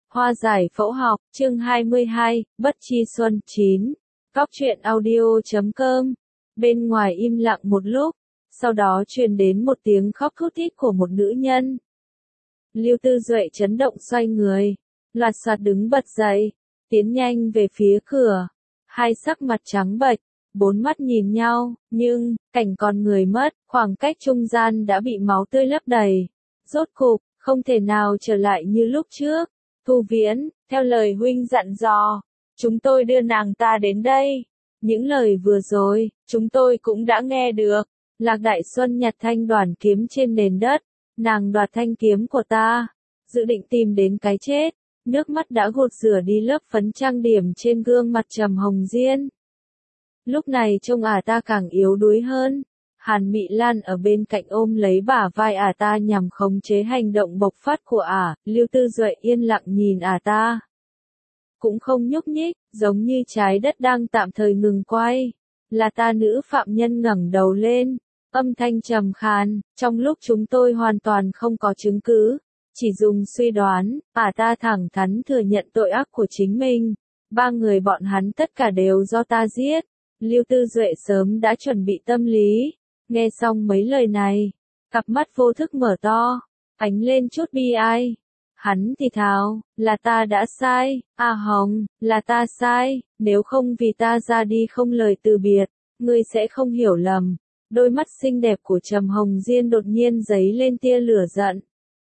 Hoa giải phẫu học, chương 22, Bất Chi Xuân 9. Góc truyện audio.com. Bên ngoài im lặng một lúc, sau đó truyền đến một tiếng khóc thút thít của một nữ nhân. Lưu Tư Duệ chấn động xoay người, loạt soạt đứng bật dậy, tiến nhanh về phía cửa. Hai sắc mặt trắng bệch, bốn mắt nhìn nhau, nhưng, cảnh còn người mất, khoảng cách trung gian đã bị máu tươi lấp đầy. Rốt cục, không thể nào trở lại như lúc trước. Thu Viễn, theo lời huynh dặn dò, chúng tôi đưa nàng ta đến đây. Những lời vừa rồi, chúng tôi cũng đã nghe được. Lạc Đại Xuân nhặt thanh đoản kiếm trên nền đất, nàng đoạt thanh kiếm của ta, dự định tìm đến cái chết. Nước mắt đã gột rửa đi lớp phấn trang điểm trên gương mặt Trầm Hồng Diên. Lúc này trông ta càng yếu đuối hơn. Hàn Mị Lan ở bên cạnh ôm lấy bả vai ta nhằm khống chế hành động bộc phát của Lưu Tư Duệ yên lặng nhìn ta. Cũng không nhúc nhích, giống như trái đất đang tạm thời ngừng quay. Là ta nữ phạm nhân ngẩng đầu lên, âm thanh trầm khàn, trong lúc chúng tôi hoàn toàn không có chứng cứ, chỉ dùng suy đoán, ta thẳng thắn thừa nhận tội ác của chính mình. Ba người bọn hắn tất cả đều do ta giết. Lưu Tư Duệ sớm đã chuẩn bị tâm lý. Nghe xong mấy lời này, cặp mắt vô thức mở to, ánh lên chút bi ai. Hắn thì thào, là ta đã sai, Hồng, là ta sai, nếu không vì ta ra đi không lời từ biệt, ngươi sẽ không hiểu lầm. Đôi mắt xinh đẹp của Trầm Hồng Diên đột nhiên giấy lên tia lửa giận.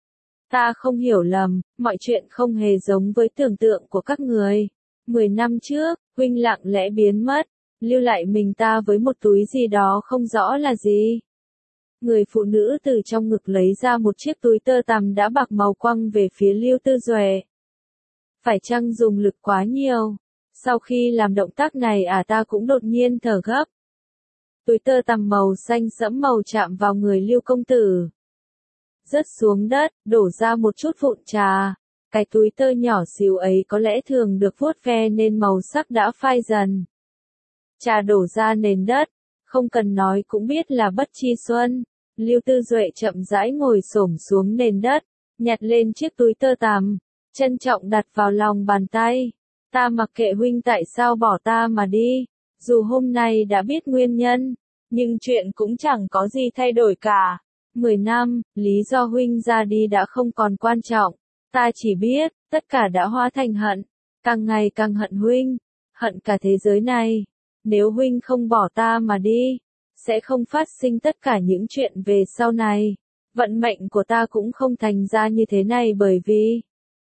Ta không hiểu lầm, mọi chuyện không hề giống với tưởng tượng của các người. 10 năm trước, huynh lặng lẽ biến mất, lưu lại mình ta với một túi gì đó không rõ là gì. Người phụ nữ từ trong ngực lấy ra một chiếc túi tơ tằm đã bạc màu quăng về phía Lưu Tư Duệ. Phải chăng dùng lực quá nhiều? Sau khi làm động tác này ta cũng đột nhiên thở gấp. Túi tơ tằm màu xanh sẫm màu chạm vào người Lưu công tử. Rớt xuống đất, đổ ra một chút vụn trà. Cái túi tơ nhỏ xíu ấy có lẽ thường được vuốt ve nên màu sắc đã phai dần. Trà đổ ra nền đất, không cần nói cũng biết là Bất Chi Xuân. Lưu Tư Duệ chậm rãi ngồi xổm xuống nền đất, nhặt lên chiếc túi tơ tằm, trân trọng đặt vào lòng bàn tay. Ta mặc kệ huynh tại sao bỏ ta mà đi, dù hôm nay đã biết nguyên nhân, nhưng chuyện cũng chẳng có gì thay đổi cả. 10 năm, lý do huynh ra đi đã không còn quan trọng, ta chỉ biết, tất cả đã hóa thành hận, càng ngày càng hận huynh, hận cả thế giới này. Nếu huynh không bỏ ta mà đi, sẽ không phát sinh tất cả những chuyện về sau này. Vận mệnh của ta cũng không thành ra như thế này bởi vì...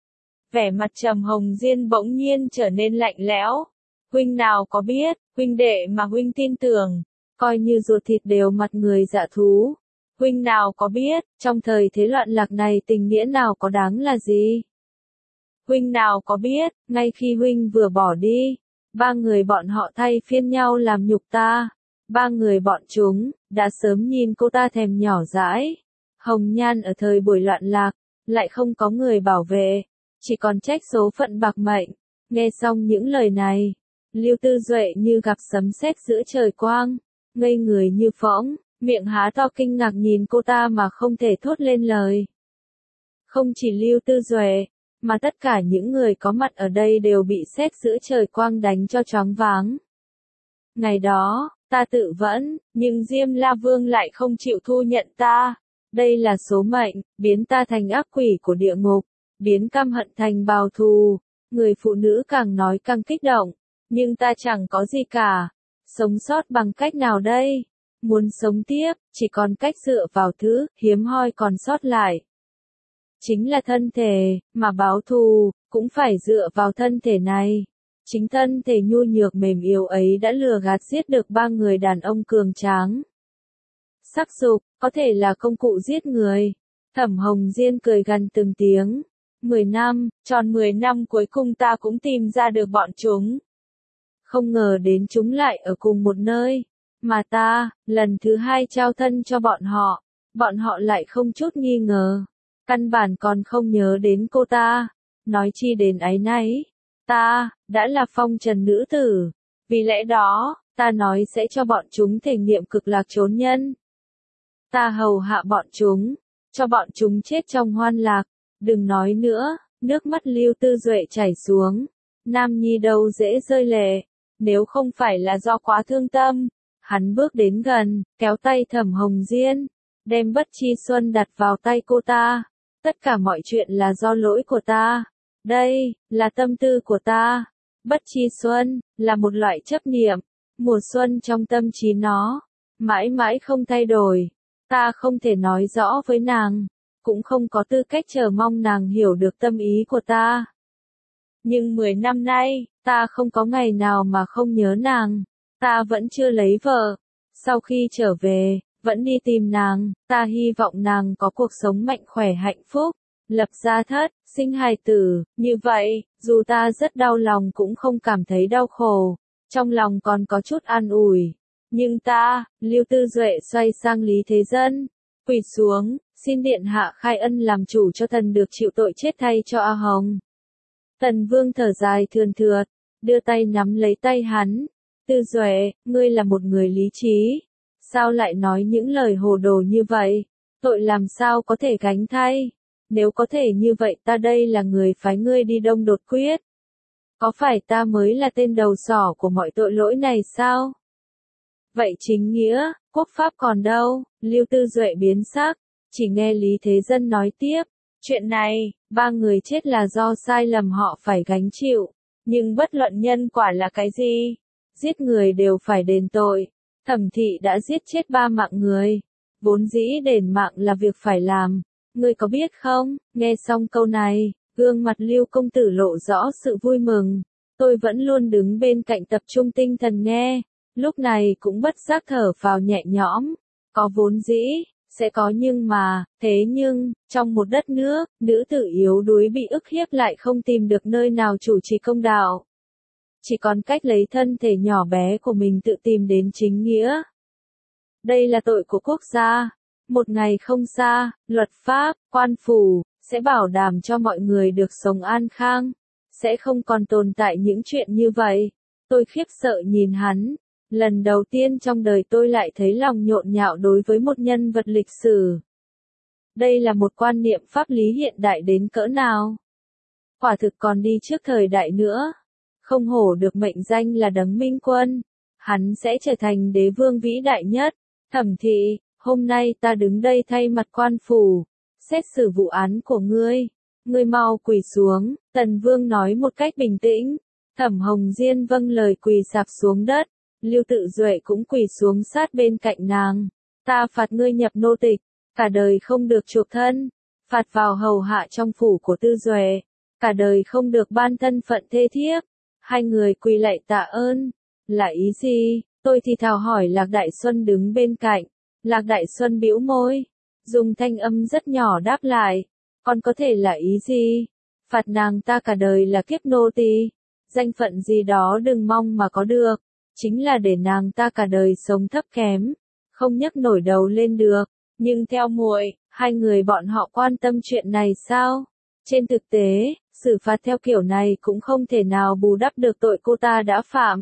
Vẻ mặt Trầm Hồng Diên bỗng nhiên trở nên lạnh lẽo. Huynh nào có biết, huynh đệ mà huynh tin tưởng, coi như ruột thịt đều mặt người dạ thú. Huynh nào có biết, trong thời thế loạn lạc này tình nghĩa nào có đáng là gì? Huynh nào có biết, ngay khi huynh vừa bỏ đi, ba người bọn họ thay phiên nhau làm nhục ta. Ba người bọn chúng, đã sớm nhìn cô ta thèm nhỏ dãi. Hồng Nhan ở thời buổi loạn lạc, lại không có người bảo vệ, chỉ còn trách số phận bạc mệnh. Nghe xong những lời này, Lưu Tư Duệ như gặp sấm sét giữa trời quang, ngây người như phỗng, miệng há to kinh ngạc nhìn cô ta mà không thể thốt lên lời. Không chỉ Lưu Tư Duệ, mà tất cả những người có mặt ở đây đều bị sét giữa trời quang đánh cho choáng váng. Ngày đó, ta tự vẫn, nhưng Diêm La Vương lại không chịu thu nhận ta. Đây là số mệnh, biến ta thành ác quỷ của địa ngục, biến căm hận thành bào thù. Người phụ nữ càng nói càng kích động, nhưng ta chẳng có gì cả. Sống sót bằng cách nào đây? Muốn sống tiếp, chỉ còn cách dựa vào thứ hiếm hoi còn sót lại. Chính là thân thể, mà báo thù, cũng phải dựa vào thân thể này. Chính thân thể nhu nhược mềm yếu ấy đã lừa gạt giết được ba người đàn ông cường tráng. Sắc dục, có thể là công cụ giết người. Thẩm Hồng Diên cười gần từng tiếng. 10 năm, tròn 10 năm cuối cùng ta cũng tìm ra được bọn chúng. Không ngờ đến chúng lại ở cùng một nơi. Mà ta, lần thứ 2 trao thân cho bọn họ lại không chút nghi ngờ. Căn bản còn không nhớ đến cô ta. Nói chi đến áy náy. Ta, đã là phong trần nữ tử. Vì lẽ đó, ta nói sẽ cho bọn chúng thể nghiệm cực lạc chốn nhân. Ta hầu hạ bọn chúng, cho bọn chúng chết trong hoan lạc. Đừng nói nữa, Nước mắt Lưu Tư Duệ chảy xuống. Nam nhi đâu dễ rơi lệ. Nếu không phải là do quá thương tâm. Hắn bước đến gần, kéo tay Thẩm Hồng Diên, đem Bất Chi Xuân đặt vào tay cô ta. Tất cả mọi chuyện là do lỗi của ta. Đây, là tâm tư của ta. Bất Chi Xuân, là một loại chấp niệm. Mùa xuân trong tâm trí nó. Mãi mãi không thay đổi. Ta không thể nói rõ với nàng. Cũng không có tư cách chờ mong nàng hiểu được tâm ý của ta. Nhưng 10 năm nay, ta không có ngày nào mà không nhớ nàng. Ta vẫn chưa lấy vợ. Sau khi trở về, vẫn đi tìm nàng. Ta hy vọng nàng có cuộc sống mạnh khỏe hạnh phúc. Lập gia thất, sinh hài tử. Như vậy, dù ta rất đau lòng cũng không cảm thấy đau khổ. Trong lòng còn có chút an ủi. Nhưng ta, Lưu Tư Duệ xoay sang Lý Thế Dân. Quỳ xuống, xin điện hạ khai ân làm chủ cho thần được chịu tội chết thay cho A Hồng. Tần Vương thở dài thườn thượt, đưa tay nắm lấy tay hắn. Tư Duệ, ngươi là một người lý trí. Sao lại nói những lời hồ đồ như vậy? Tội làm sao có thể gánh thay? Nếu có thể như vậy ta đây là người phái ngươi đi Đông đột quyết. Có phải ta mới là tên đầu sỏ của mọi tội lỗi này sao? Vậy chính nghĩa, quốc pháp còn đâu? Lưu Tư Duệ biến sắc, chỉ nghe Lý Thế Dân nói tiếp. Chuyện này, 3 người chết là do sai lầm họ phải gánh chịu. Nhưng bất luận nhân quả là cái gì? Giết người đều phải đền tội. Thẩm thị đã giết chết 3 mạng người. Vốn dĩ đền mạng là việc phải làm. Ngươi có biết không? Nghe xong câu này, gương mặt Lưu công tử lộ rõ sự vui mừng. Tôi vẫn luôn đứng bên cạnh tập trung tinh thần nghe. Lúc này cũng bất giác thở phào nhẹ nhõm. Có vốn dĩ, sẽ có nhưng mà, thế nhưng, trong một đất nước, nữ tử yếu đuối bị ức hiếp lại không tìm được nơi nào chủ trì công đạo. Chỉ còn cách lấy thân thể nhỏ bé của mình tự tìm đến chính nghĩa. Đây là tội của quốc gia. Một ngày không xa, luật pháp, quan phủ, sẽ bảo đảm cho mọi người được sống an khang. Sẽ không còn tồn tại những chuyện như vậy. Tôi khiếp sợ nhìn hắn. Lần đầu tiên trong đời tôi lại thấy lòng nhộn nhạo đối với một nhân vật lịch sử. Đây là một quan niệm pháp lý hiện đại đến cỡ nào. Quả thực còn đi trước thời đại nữa. Không hổ được mệnh danh là Đấng Minh Quân. Hắn sẽ trở thành đế vương vĩ đại nhất. Thẩm thị, hôm nay ta đứng đây thay mặt quan phủ. Xét xử vụ án của ngươi. Ngươi mau quỳ xuống, Tần Vương nói một cách bình tĩnh. Thẩm Hồng Diên vâng lời quỳ sạp xuống đất. Lưu Tự Duệ cũng quỳ xuống sát bên cạnh nàng. Ta phạt ngươi nhập nô tịch, cả đời không được chuộc thân. Phạt vào hầu hạ trong phủ của Tư Duệ, cả đời không được ban thân phận thê thiếp. Hai người quỳ lạy tạ ơn. Là ý gì? Tôi thì thào hỏi Lạc Đại Xuân đứng bên cạnh. Lạc Đại Xuân bĩu môi, dùng thanh âm rất nhỏ đáp lại. Còn có thể là ý gì? Phạt nàng ta cả đời là kiếp nô tỳ. Danh phận gì đó đừng mong mà có được. Chính là để nàng ta cả đời sống thấp kém, không nhấc nổi đầu lên được. Nhưng theo muội, hai người bọn họ quan tâm chuyện này sao? Trên thực tế, xử phạt theo kiểu này cũng không thể nào bù đắp được tội cô ta đã phạm.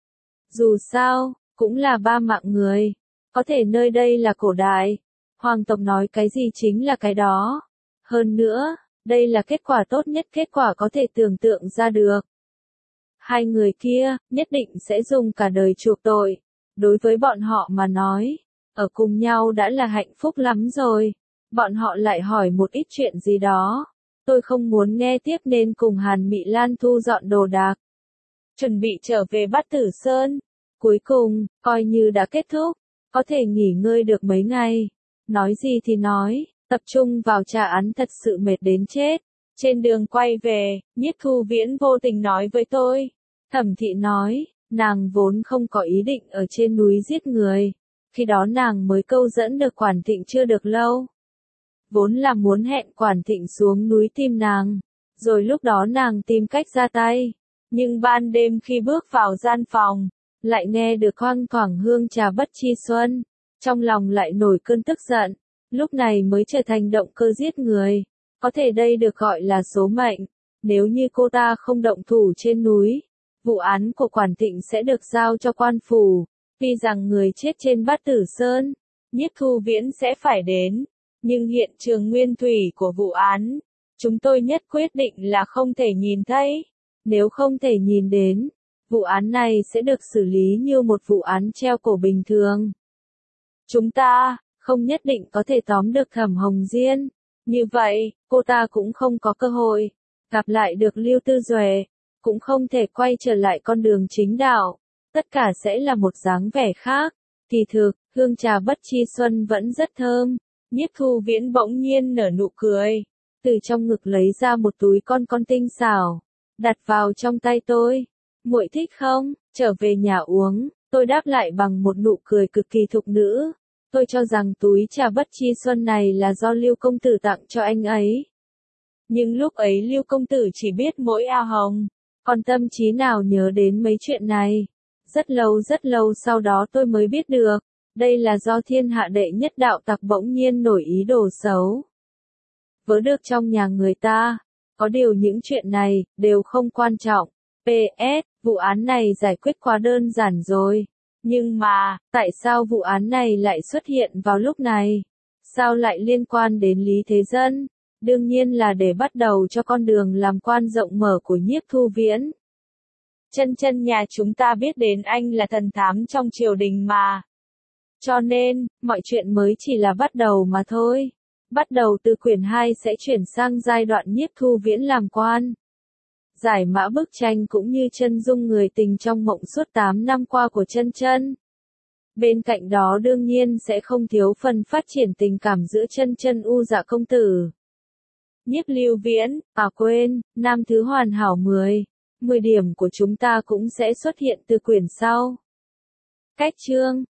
Dù sao, cũng là 3 mạng người. Có thể nơi đây là cổ đại. Hoàng tộc nói cái gì chính là cái đó. Hơn nữa, đây là kết quả tốt nhất kết quả có thể tưởng tượng ra được. Hai người kia, nhất định sẽ dùng cả đời chuộc tội. Đối với bọn họ mà nói, ở cùng nhau đã là hạnh phúc lắm rồi. Bọn họ lại hỏi một ít chuyện gì đó. Tôi không muốn nghe tiếp nên cùng Hàn Mị Lan thu dọn đồ đạc. Chuẩn bị trở về Bát Tử Sơn. Cuối cùng, coi như đã kết thúc. Có thể nghỉ ngơi được mấy ngày. Nói gì thì nói, tập trung vào tra án thật sự mệt đến chết. Trên đường quay về, Nhiếp Thu Viễn vô tình nói với tôi. Thẩm thị nói, nàng vốn không có ý định ở trên núi giết người. Khi đó nàng mới câu dẫn được Quản Thịnh chưa được lâu. Vốn là muốn hẹn Quản Thịnh xuống núi tìm nàng. Rồi lúc đó nàng tìm cách ra tay. Nhưng ban đêm khi bước vào gian phòng, lại nghe được thoang thoảng hương trà Bất Chi Xuân. Trong lòng lại nổi cơn tức giận. Lúc này mới trở thành động cơ giết người. Có thể đây được gọi là số mệnh. Nếu như cô ta không động thủ trên núi, vụ án của Quản Thịnh sẽ được giao cho quan phủ. Tuy rằng người chết trên Bát Tử Sơn, Nhiếp Thu Viễn sẽ phải đến. Nhưng hiện trường nguyên thủy của vụ án, Chúng tôi nhất quyết định là không thể nhìn thấy. Nếu không thể nhìn đến, vụ án này sẽ được xử lý như một vụ án treo cổ bình thường. Chúng ta không nhất định có thể tóm được Thẩm Hồng Diên. Như vậy, cô ta cũng không có cơ hội gặp lại được Lưu Tư Duệ, cũng không thể quay trở lại con đường chính đạo. Tất cả sẽ là một dáng vẻ khác. Kỳ thực, hương trà Bất Chi Xuân vẫn rất thơm. Nhiếp Thu Viễn bỗng nhiên nở nụ cười, từ trong ngực lấy ra một túi con tinh xảo, đặt vào trong tay tôi. Muội thích không? Trở về nhà uống. Tôi đáp lại bằng một nụ cười cực kỳ thục nữ. Tôi cho rằng túi trà Bất Chi Xuân này là do Lưu công tử tặng cho anh ấy. Nhưng lúc ấy Lưu công tử chỉ biết mỗi A Hồng, còn tâm trí nào nhớ đến mấy chuyện này. Rất lâu sau đó tôi mới biết được, đây là do thiên hạ đệ nhất đạo tặc bỗng nhiên nổi ý đồ xấu. Vớ được trong nhà người ta. Có điều những chuyện này đều không quan trọng. PS, vụ án này giải quyết quá đơn giản rồi. Nhưng mà, tại sao vụ án này lại xuất hiện vào lúc này? Sao lại liên quan đến Lý Thế Dân? Đương nhiên là để bắt đầu cho con đường làm quan rộng mở của Nhiếp Thu Viễn. Chân chân nhà chúng ta biết đến anh là thần thám trong triều đình mà. Cho nên, mọi chuyện mới chỉ là bắt đầu mà thôi. Bắt đầu từ quyển 2 sẽ chuyển sang giai đoạn Nhiếp Thu Viễn làm quan. Giải mã bức tranh cũng như chân dung người tình trong mộng suốt 8 năm qua của chân chân. Bên cạnh đó đương nhiên sẽ không thiếu phần phát triển tình cảm giữa chân chân U Dạ công tử. Nhiếp Lưu Viễn, quên, nam thứ hoàn hảo 10 điểm của chúng ta cũng sẽ xuất hiện từ quyển sau. Cách chương